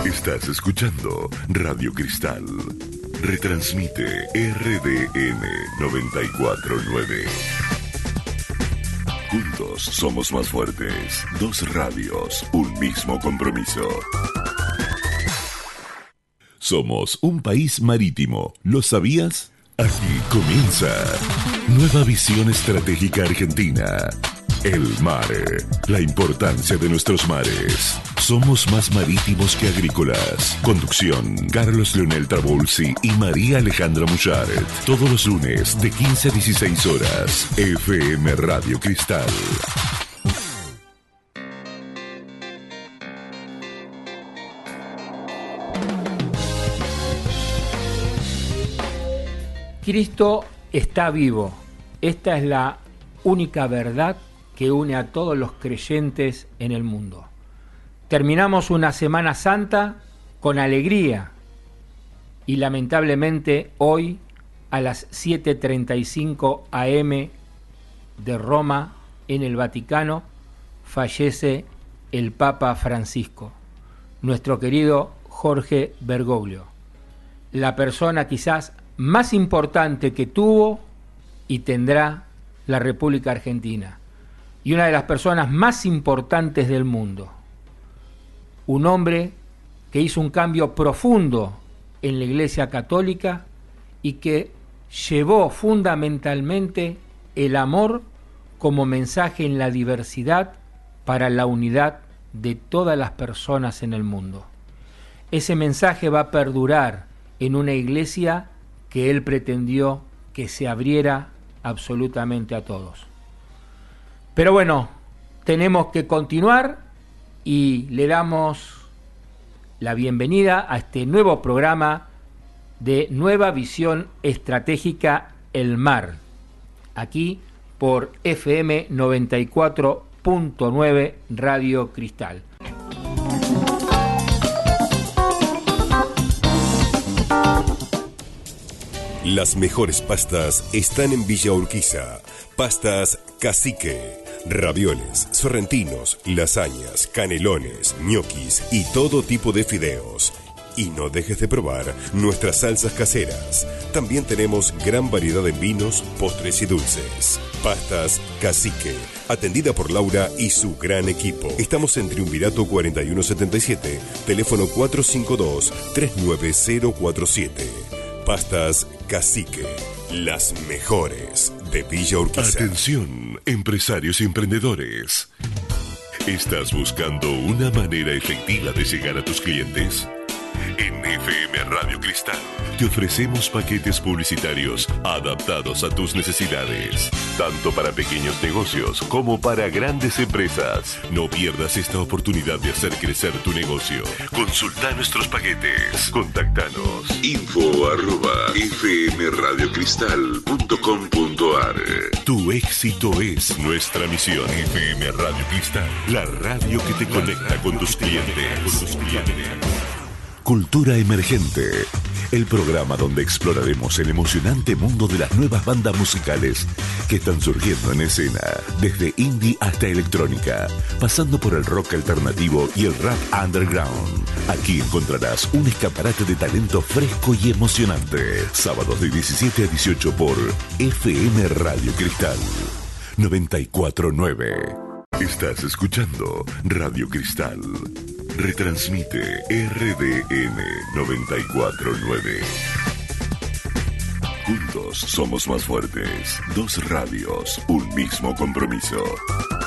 Estás escuchando Radio Cristal. Retransmite RDN 949. Juntos somos más fuertes. Dos radios, un mismo compromiso. Somos un país marítimo. ¿Lo sabías? Aquí comienza Nueva Visión Estratégica Argentina. El mar, la importancia de nuestros mares. Somos más marítimos que agrícolas. Conducción, Carlos Leonel Trabulsi y María Alejandra Muchart. Todos los lunes de 15 a 16 horas. FM Radio Cristal. Cristo está vivo. Esta es la única verdad que une a todos los creyentes en el mundo. Terminamos una Semana Santa con alegría y lamentablemente hoy a las 7:35 AM de Roma, en el Vaticano, fallece el Papa Francisco, nuestro querido Jorge Bergoglio, la persona quizás más importante que tuvo y tendrá la República Argentina, y una de las personas más importantes del mundo. Un hombre que hizo un cambio profundo en la Iglesia Católica y que llevó fundamentalmente el amor como mensaje en la diversidad para la unidad de todas las personas en el mundo. Ese mensaje va a perdurar en una iglesia que él pretendió que se abriera absolutamente a todos. Pero bueno, tenemos que continuar y le damos la bienvenida a este nuevo programa de Nueva Visión Estratégica El Mar, aquí por FM 94.9 Radio Cristal. Las mejores pastas están en Villa Urquiza. Pastas Cacique. Ravioles, sorrentinos, lasañas, canelones, ñoquis y todo tipo de fideos. Y no dejes de probar nuestras salsas caseras. También tenemos gran variedad de vinos, postres y dulces. Pastas Cacique, atendida por Laura y su gran equipo. Estamos en Triunvirato 4177, teléfono 452-39047. Pastas Cacique, las mejores de Villa Urquiza. Atención, empresarios y emprendedores. ¿Estás buscando una manera efectiva de llegar a tus clientes? En FM Radio Cristal te ofrecemos paquetes publicitarios adaptados a tus necesidades, tanto para pequeños negocios como para grandes empresas. No pierdas esta oportunidad de hacer crecer tu negocio. Consulta nuestros paquetes. Contactanos. info@fmradiocristal.com.ar. Tu éxito es nuestra misión. FM Radio Cristal, la radio que te conecta con tus clientes. Cultura Emergente, el programa donde exploraremos el emocionante mundo de las nuevas bandas musicales que están surgiendo en escena, desde indie hasta electrónica, pasando por el rock alternativo y el rap underground. Aquí encontrarás un escaparate de talento fresco y emocionante. Sábados de 17 a 18 por FM Radio Cristal 94.9. Estás escuchando Radio Cristal. Retransmite RDN 94.9. Juntos somos más fuertes. Dos radios, un mismo compromiso.